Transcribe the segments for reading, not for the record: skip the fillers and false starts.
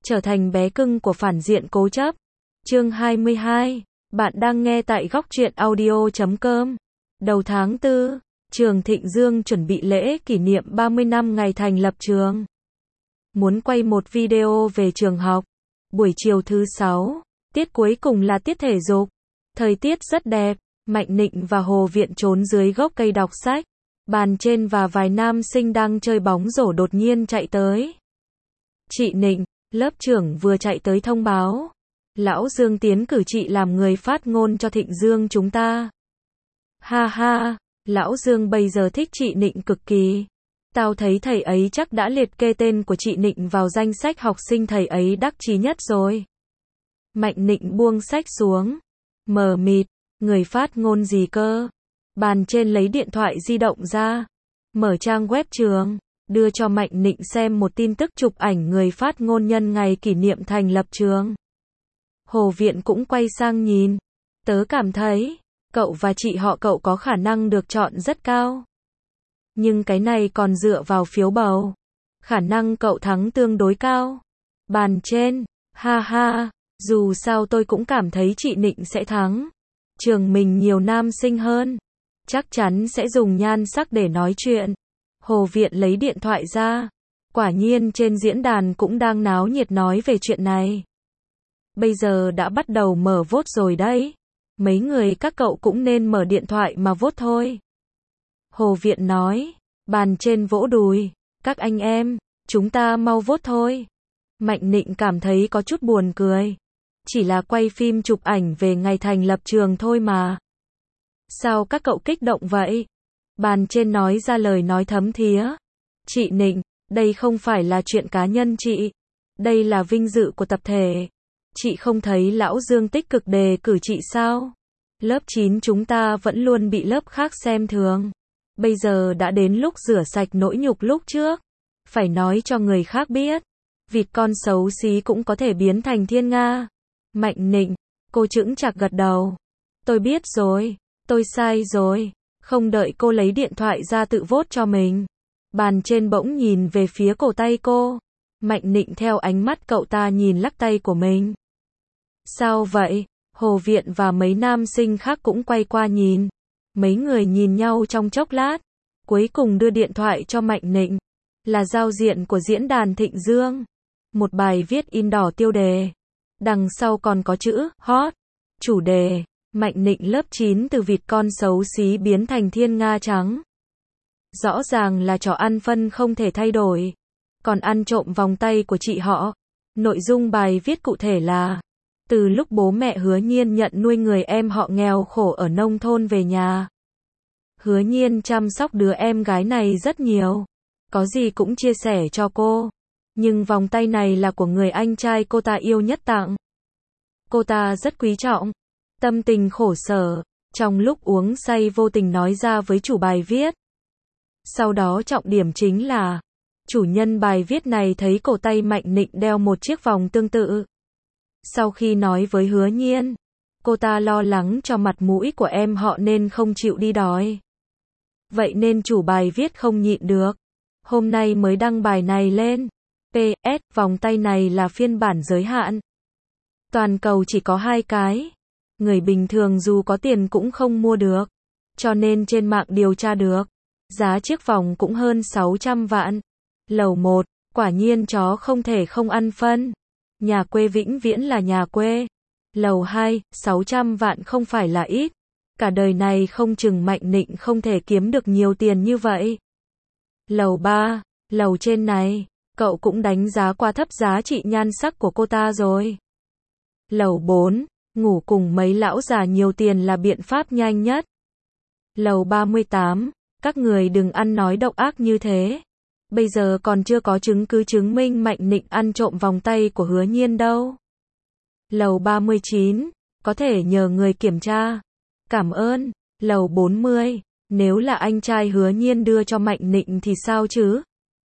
trở thành bé cưng của phản diện cố chấp. Chương 22. Bạn đang nghe tại góc truyện audio.com. Đầu tháng 4, trường Thịnh Dương chuẩn bị lễ kỷ niệm 30 năm ngày thành lập trường. Muốn quay một video về trường học. Buổi chiều thứ 6, tiết cuối cùng là tiết thể dục. Thời tiết rất đẹp, Mạnh Nịnh và Hồ Viện trốn dưới gốc cây đọc sách. Bàn trên và vài nam sinh đang chơi bóng rổ đột nhiên chạy tới. Chị Nịnh, lớp trưởng vừa chạy tới thông báo. Lão Dương tiến cử chị làm người phát ngôn cho Thịnh Dương chúng ta. Ha ha, Lão Dương bây giờ thích chị Nịnh cực kỳ. Tao thấy thầy ấy chắc đã liệt kê tên của chị Nịnh vào danh sách học sinh thầy ấy đắc chí nhất rồi. Mạnh Nịnh buông sách xuống. Mờ mịt, người phát ngôn gì cơ? Bàn trên lấy điện thoại di động ra. Mở trang web trường, đưa cho Mạnh Nịnh xem một tin tức chụp ảnh người phát ngôn nhân ngày kỷ niệm thành lập trường. Hồ Viện cũng quay sang nhìn. Tớ cảm thấy, cậu và chị họ cậu có khả năng được chọn rất cao. Nhưng cái này còn dựa vào phiếu bầu. Khả năng cậu thắng tương đối cao. Bàn trên, ha ha, dù sao tôi cũng cảm thấy chị Nịnh sẽ thắng. Trường mình nhiều nam sinh hơn. Chắc chắn sẽ dùng nhan sắc để nói chuyện. Hồ Viện lấy điện thoại ra. Quả nhiên trên diễn đàn cũng đang náo nhiệt nói về chuyện này. Bây giờ đã bắt đầu mở vote rồi đấy. Mấy người các cậu cũng nên mở điện thoại mà vote thôi. Hồ Viện nói. Bàn trên vỗ đùi. Các anh em, chúng ta mau vote thôi. Mạnh Nịnh cảm thấy có chút buồn cười. Chỉ là quay phim chụp ảnh về ngày thành lập trường thôi mà. Sao các cậu kích động vậy? Bàn trên nói ra lời nói thấm thía. Chị Nịnh, đây không phải là chuyện cá nhân chị. Đây là vinh dự của tập thể. Chị không thấy Lão Dương tích cực đề cử chị sao? Lớp 9 chúng ta vẫn luôn bị lớp khác xem thường. Bây giờ đã đến lúc rửa sạch nỗi nhục lúc trước. Phải nói cho người khác biết. Vịt con xấu xí cũng có thể biến thành thiên nga. Mạnh Nịnh, cô chững chạc gật đầu. Tôi biết rồi, tôi sai rồi. Không đợi cô lấy điện thoại ra tự vote cho mình. Bàn trên bỗng nhìn về phía cổ tay cô. Mạnh Nịnh theo ánh mắt cậu ta nhìn lắc tay của mình. Sao vậy? Hồ Viện và mấy nam sinh khác cũng quay qua nhìn. Mấy người nhìn nhau trong chốc lát. Cuối cùng đưa điện thoại cho Mạnh Nịnh. Là giao diện của diễn đàn Thịnh Dương. Một bài viết in đỏ tiêu đề. Đằng sau còn có chữ hot. Chủ đề, Mạnh Nịnh lớp 9 từ vịt con xấu xí biến thành thiên nga trắng. Rõ ràng là trò ăn phân không thể thay đổi. Còn ăn trộm vòng tay của chị họ. Nội dung bài viết cụ thể là: từ lúc bố mẹ Hứa Nhiên nhận nuôi người em họ nghèo khổ ở nông thôn về nhà. Hứa Nhiên chăm sóc đứa em gái này rất nhiều. Có gì cũng chia sẻ cho cô. Nhưng vòng tay này là của người anh trai cô ta yêu nhất tặng. Cô ta rất quý trọng. Tâm tình khổ sở. Trong lúc uống say vô tình nói ra với chủ bài viết. Sau đó trọng điểm chính là chủ nhân bài viết này thấy cổ tay Mạnh Nịnh đeo một chiếc vòng tương tự. Sau khi nói với Hứa Nhiên, cô ta lo lắng cho mặt mũi của em họ nên không chịu đi đòi. Vậy nên chủ bài viết không nhịn được. Hôm nay mới đăng bài này lên. PS, vòng tay này là phiên bản giới hạn. Toàn cầu chỉ có 2 cái. Người bình thường dù có tiền cũng không mua được. Cho nên trên mạng điều tra được. Giá chiếc vòng cũng hơn 600 vạn. Lầu 1, quả nhiên chó không thể không ăn phân. Nhà quê vĩnh viễn là nhà quê. Lầu 2, 600 vạn không phải là ít. Cả đời này không chừng Mạnh Nịnh không thể kiếm được nhiều tiền như vậy. Lầu 3, lầu trên này, cậu cũng đánh giá quá thấp giá trị nhan sắc của cô ta rồi. Lầu 4, ngủ cùng mấy lão già nhiều tiền là biện pháp nhanh nhất. Lầu 38, các người đừng ăn nói độc ác như thế. Bây giờ còn chưa có chứng cứ chứng minh Mạnh Nịnh ăn trộm vòng tay của Hứa Nhiên đâu. Lầu 39, có thể nhờ người kiểm tra. Cảm ơn. Lầu 40, nếu là anh trai Hứa Nhiên đưa cho Mạnh Nịnh thì sao chứ?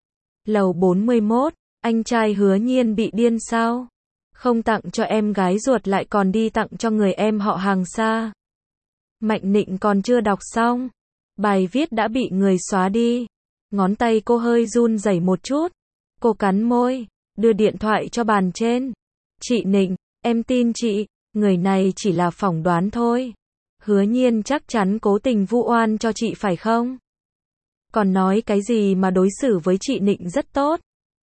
Lầu 41, anh trai Hứa Nhiên bị điên sao? Không tặng cho em gái ruột lại còn đi tặng cho người em họ hàng xa. Mạnh Nịnh còn chưa đọc xong. Bài viết đã bị người xóa đi. Ngón tay cô hơi run rẩy một chút. Cô cắn môi. đưa điện thoại cho bàn trên. Chị Nịnh, em tin chị, người này chỉ là phỏng đoán thôi. Hứa Nhiên chắc chắn cố tình vu oan cho chị phải không? Còn nói cái gì mà đối xử với chị Nịnh rất tốt.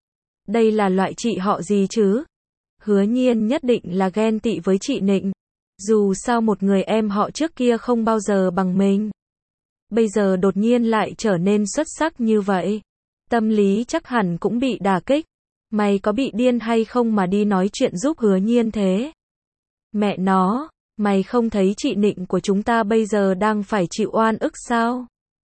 Đây là loại chị họ gì chứ? Hứa Nhiên nhất định là ghen tị với chị Nịnh. Dù sao một người em họ trước kia không bao giờ bằng mình. Bây giờ đột nhiên lại trở nên xuất sắc như vậy. Tâm lý chắc hẳn cũng bị đả kích. Mày có bị điên hay không mà đi nói chuyện giúp Hứa Nhiên thế? Mẹ nó, mày không thấy chị Nịnh của chúng ta bây giờ đang phải chịu oan ức sao?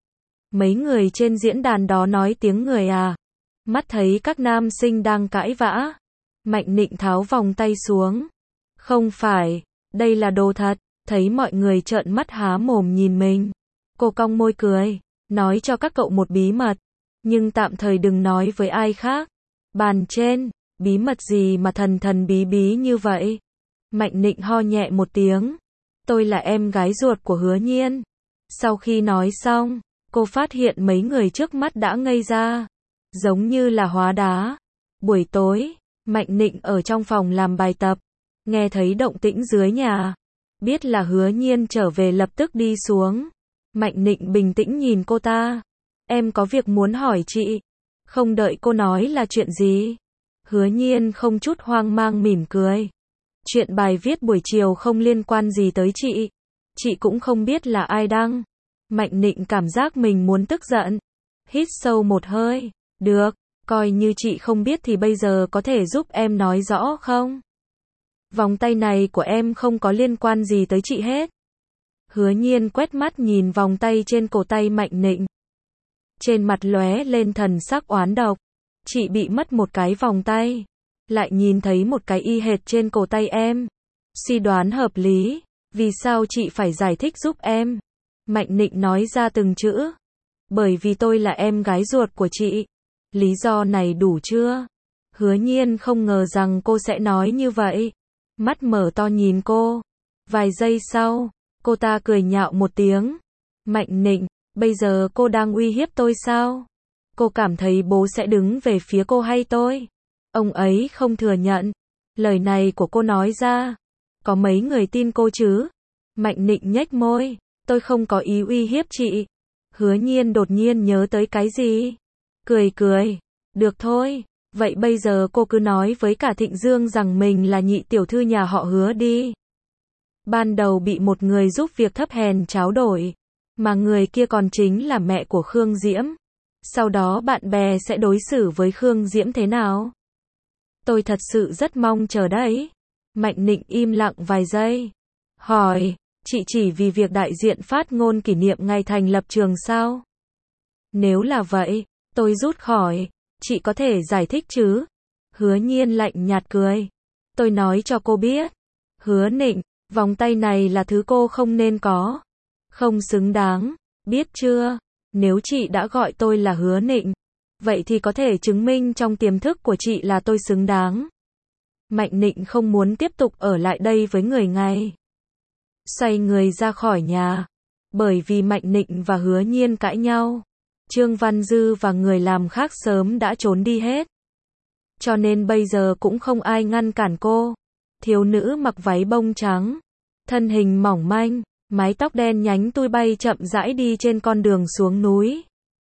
Mấy người trên diễn đàn đó nói tiếng người à? Mắt thấy các nam sinh đang cãi vã. Mạnh Nịnh tháo vòng tay xuống. Không phải, đây là đồ thật. Thấy mọi người trợn mắt há mồm nhìn mình. Cô cong môi cười, nói cho các cậu một bí mật. Nhưng tạm thời đừng nói với ai khác. Bàn trên, bí mật gì mà thần thần bí bí như vậy? Mạnh Nịnh ho nhẹ một tiếng. Tôi là em gái ruột của Hứa Nhiên. Sau khi nói xong, cô phát hiện mấy người trước mắt đã ngây ra. Giống như là hóa đá. Buổi tối, Mạnh Nịnh ở trong phòng làm bài tập. Nghe thấy động tĩnh dưới nhà. Biết là Hứa Nhiên trở về lập tức đi xuống. Mạnh Nịnh bình tĩnh nhìn cô ta. Em có việc muốn hỏi chị. Không đợi cô nói là chuyện gì. Hứa Nhiên không chút hoang mang mỉm cười. Chuyện bài viết buổi chiều không liên quan gì tới chị. Chị cũng không biết là ai đăng. Mạnh Nịnh cảm giác mình muốn tức giận. Hít sâu một hơi. Được, coi như chị không biết thì bây giờ có thể giúp em nói rõ không? Vòng tay này của em không có liên quan gì tới chị hết. Hứa Nhiên quét mắt nhìn vòng tay trên cổ tay Mạnh Nịnh. Trên mặt lóe lên thần sắc oán độc. Chị bị mất một cái vòng tay. Lại nhìn thấy một cái y hệt trên cổ tay em. Suy đoán hợp lý. Vì sao chị phải giải thích giúp em? Mạnh Nịnh nói ra từng chữ. Bởi vì tôi là em gái ruột của chị. Lý do này đủ chưa? Hứa Nhiên không ngờ rằng cô sẽ nói như vậy. Mắt mở to nhìn cô. Vài giây sau, cô ta cười nhạo một tiếng. Mạnh Nịnh, bây giờ cô đang uy hiếp tôi sao? Cô cảm thấy bố sẽ đứng về phía cô hay tôi? Ông ấy không thừa nhận. Lời này của cô nói ra. Có mấy người tin cô chứ? Mạnh Nịnh nhếch môi. Tôi không có ý uy hiếp chị. Hứa Nhiên đột nhiên nhớ tới cái gì? Cười cười. Được thôi. Vậy bây giờ cô cứ nói với cả Thịnh Dương rằng mình là nhị tiểu thư nhà họ Hứa đi. Ban đầu bị một người giúp việc thấp hèn tráo đổi. Mà người kia còn chính là mẹ của Khương Diễm. Sau đó bạn bè sẽ đối xử với Khương Diễm thế nào? Tôi thật sự rất mong chờ đấy. Mạnh Nịnh im lặng vài giây. Hỏi, chị chỉ vì việc đại diện phát ngôn kỷ niệm ngày thành lập trường sao? Nếu là vậy, tôi rút khỏi. Chị có thể giải thích chứ? Hứa Nhiên lạnh nhạt cười. Tôi nói cho cô biết. Hứa Nịnh, vòng tay này là thứ cô không nên có. Không xứng đáng, biết chưa? Nếu chị đã gọi tôi là Hứa Nịnh, vậy thì có thể chứng minh trong tiềm thức của chị là tôi xứng đáng. Mạnh Nịnh không muốn tiếp tục ở lại đây với người ngay. Xoay người ra khỏi nhà. Bởi vì Mạnh Nịnh và Hứa Nhiên cãi nhau. Trương Văn Dư và người làm khác sớm đã trốn đi hết. Cho nên bây giờ cũng không ai ngăn cản cô. Thiếu nữ mặc váy bông trắng. Thân hình mỏng manh. Mái tóc đen nhánh tui bay chậm rãi đi trên con đường xuống núi.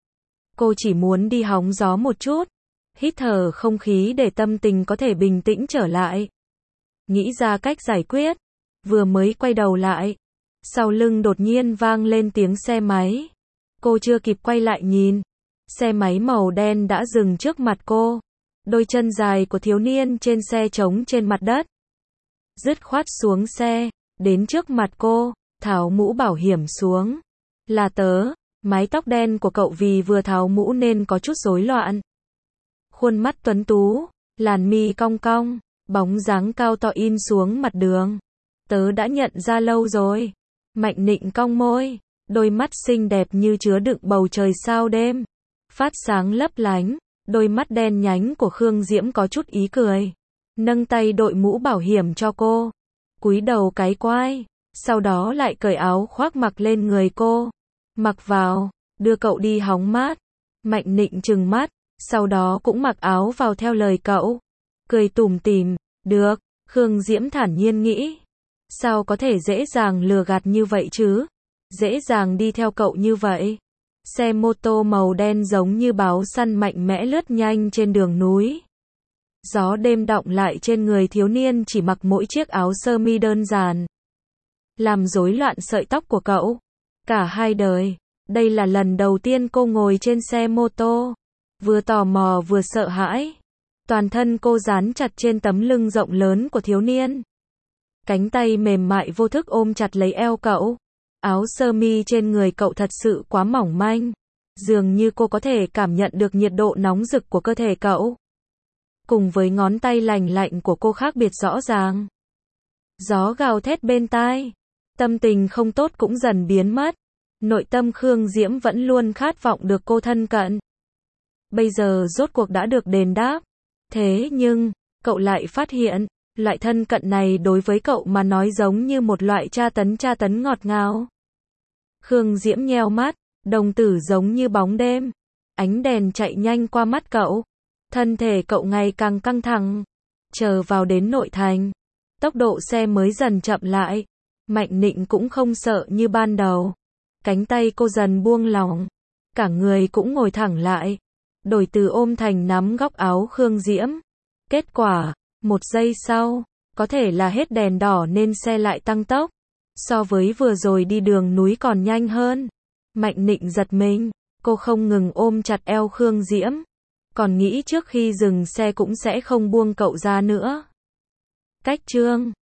Cô chỉ muốn đi hóng gió một chút. Hít thở không khí để tâm tình có thể bình tĩnh trở lại. Nghĩ ra cách giải quyết. Vừa mới quay đầu lại. Sau lưng đột nhiên vang lên tiếng xe máy. Cô chưa kịp quay lại nhìn. Xe máy màu đen đã dừng trước mặt cô. Đôi chân dài của thiếu niên trên xe trống trên mặt đất. Dứt khoát xuống xe. Đến trước mặt cô. Tháo mũ bảo hiểm xuống. Là tớ. Mái tóc đen của cậu vì vừa tháo mũ nên có chút rối loạn. Khuôn mắt tuấn tú. Làn mi cong cong. Bóng dáng cao to in xuống mặt đường. Tớ đã nhận ra lâu rồi. Mạnh Nịnh cong môi. Đôi mắt xinh đẹp như chứa đựng bầu trời sao đêm. Phát sáng lấp lánh. Đôi mắt đen nhánh của Khương Diễm có chút ý cười. Nâng tay đội mũ bảo hiểm cho cô. Cúi đầu cái quai. Sau đó lại cởi áo khoác mặc lên người cô. Mặc vào. Đưa cậu đi hóng mát. Mạnh Nịnh trừng mắt. Sau đó cũng mặc áo vào theo lời cậu. cười tủm tỉm, được, Khương Diễm thản nhiên nghĩ. Sao có thể dễ dàng lừa gạt như vậy chứ? Dễ dàng đi theo cậu như vậy. Xe mô tô màu đen giống như báo săn mạnh mẽ lướt nhanh trên đường núi. Gió đêm đọng lại trên người thiếu niên chỉ mặc mỗi chiếc áo sơ mi đơn giản, làm rối loạn sợi tóc của cậu. Cả hai đời, đây là lần đầu tiên cô ngồi trên xe mô tô. Vừa tò mò vừa sợ hãi. Toàn thân cô dán chặt trên tấm lưng rộng lớn của thiếu niên. Cánh tay mềm mại vô thức ôm chặt lấy eo cậu. Áo sơ mi trên người cậu thật sự quá mỏng manh. Dường như cô có thể cảm nhận được nhiệt độ nóng rực của cơ thể cậu. Cùng với ngón tay lành lạnh của cô khác biệt rõ ràng. Gió gào thét bên tai. Tâm tình không tốt cũng dần biến mất. Nội tâm Khương Diễm vẫn luôn khát vọng được cô thân cận. Bây giờ rốt cuộc đã được đền đáp. Thế nhưng, cậu lại phát hiện, loại thân cận này đối với cậu mà nói giống như một loại tra tấn ngọt ngào. Khương Diễm nheo mắt, đồng tử giống như bóng đêm. Ánh đèn chạy nhanh qua mắt cậu. Thân thể cậu ngày càng căng thẳng. Chờ vào đến nội thành. Tốc độ xe mới dần chậm lại. Mạnh Nịnh cũng không sợ như ban đầu. Cánh tay cô dần buông lỏng. Cả người cũng ngồi thẳng lại. Đổi từ ôm thành nắm góc áo Khương Diễm. Kết quả, 1 giây sau, có thể là hết đèn đỏ nên xe lại tăng tốc. So với vừa rồi đi đường núi còn nhanh hơn. Mạnh Nịnh giật mình, cô không ngừng ôm chặt eo Khương Diễm. Còn nghĩ trước khi dừng xe cũng sẽ không buông cậu ra nữa. Cách chương